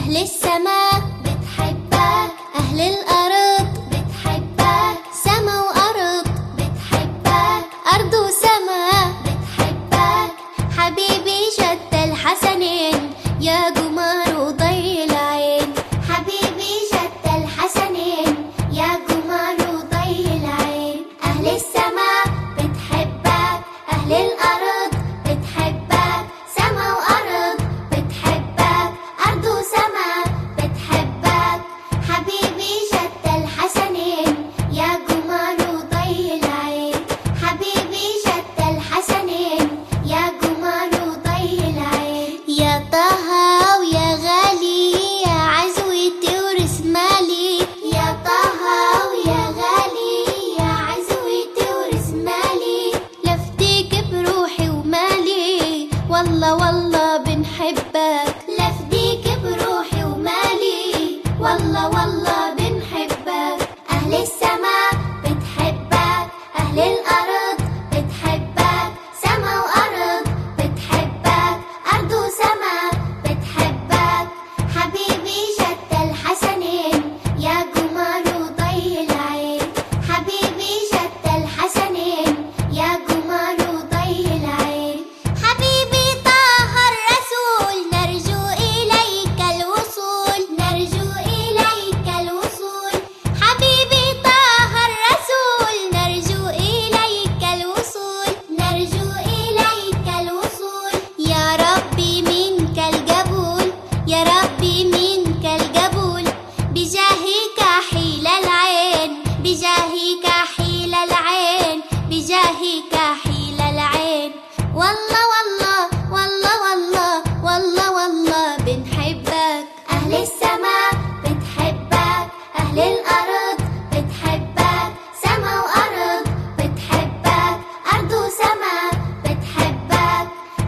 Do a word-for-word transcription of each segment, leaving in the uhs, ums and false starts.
أهل السماء بتحبك، أهل الأرض بتحبك، سما وأرض بتحبك، أرض وسما بتحبك. حبيبي جد الحسنين يا قمر وضي العين، حبيبي جد الحسنين يا قمر وضي العين. أهل السماء بتحبك، أهل الأرض بتحبك، سما وأرض بتحبك، أرض وسما بتحبك. حبيبي جد الحسنين يا قمر وضي العين، حبيبي جد الحسنين يا قمر وضي العين. يا طه ويا غالي يا عزوتي ورسمالي، يا طه ويا غالي يا عزوتي ورسمالي. لفديك بروحي ومالي والله والله بنحبك، لفديك بروحي ومالي والله والله بنحبك. أهل السماء بتحبك، أهل الأرض بتحبك، سما وأرض بتحبك، أرض وسما بتحبك. حبيبي جد الحسنين يا قمر وضي العين، حبيبي جد الحسنين يا قمر وضي العين. حبيبي طه الرسول نرجو إليك الوصول، نرجو إليك الوصول. حبيبي طه الرسول نرجو إليك الوصول، نرجو إليك الوصول. يا ربي منك القبول، يا ربي منك القبول. بجاهك حيل العين، بجاهك حيل العين، بجاهك حيل العين. والله والله والله والله والله والله بنحبك. أهل السماء بتحبك، أهل الأرض بتحبك، سما وأرض بتحبك، أرض وسما بتحبك.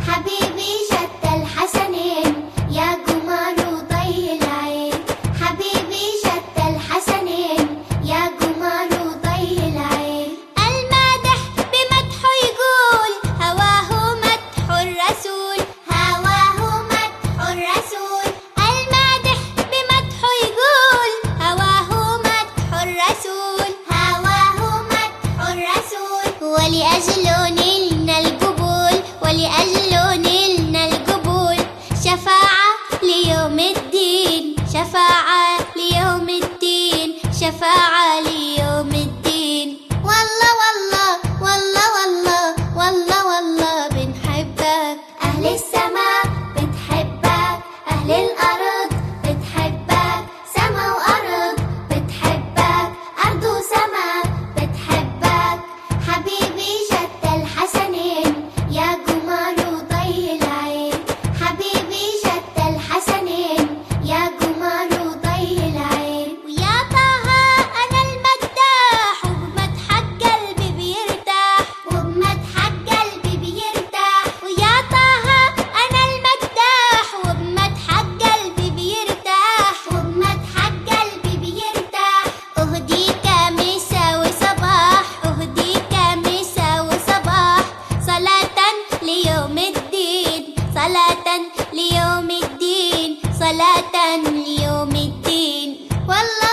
حبيبي جد الحسنين يا قمر وضي العين، حبيبي جد الحسنين يا قمر وضي العين. المادح بمدحه يقول هواه مدح الرسول، هواه مدح الرسول. المادح بمدحه يقول هواه مدح الرسول، هواه مدح الرسول. ولأجله نلنا القبول، ولأجله نلنا القبول. شفاعة ليوم الدين، شفاعة ليوم الدين، شفاعة ليوم الدين. والله والله والله والله والله والله بنحبك. أهل السماء بتحبك، أهل الأرض بتحبك، سما وأرض بتحبك، أرض وسما بتحبك. حبيبي جد الحسنين يا قمر وضي العين، حبيبي جد الحسنين يا قمر وضي العين. ويا طه أنا المداح وبمدحك قلبي بيرتاح، وبمدحك قلبي بيرتاح. ويا طه أنا المداح وبمدحك قلبي بيرتاح، وبمدحك قلبي بيرتاح. أهديك مسا وصباح، أهديك مسا وصباح. صلاة ليوم الدين، صلاة ليوم الدين، صلاة ليوم الدين. والله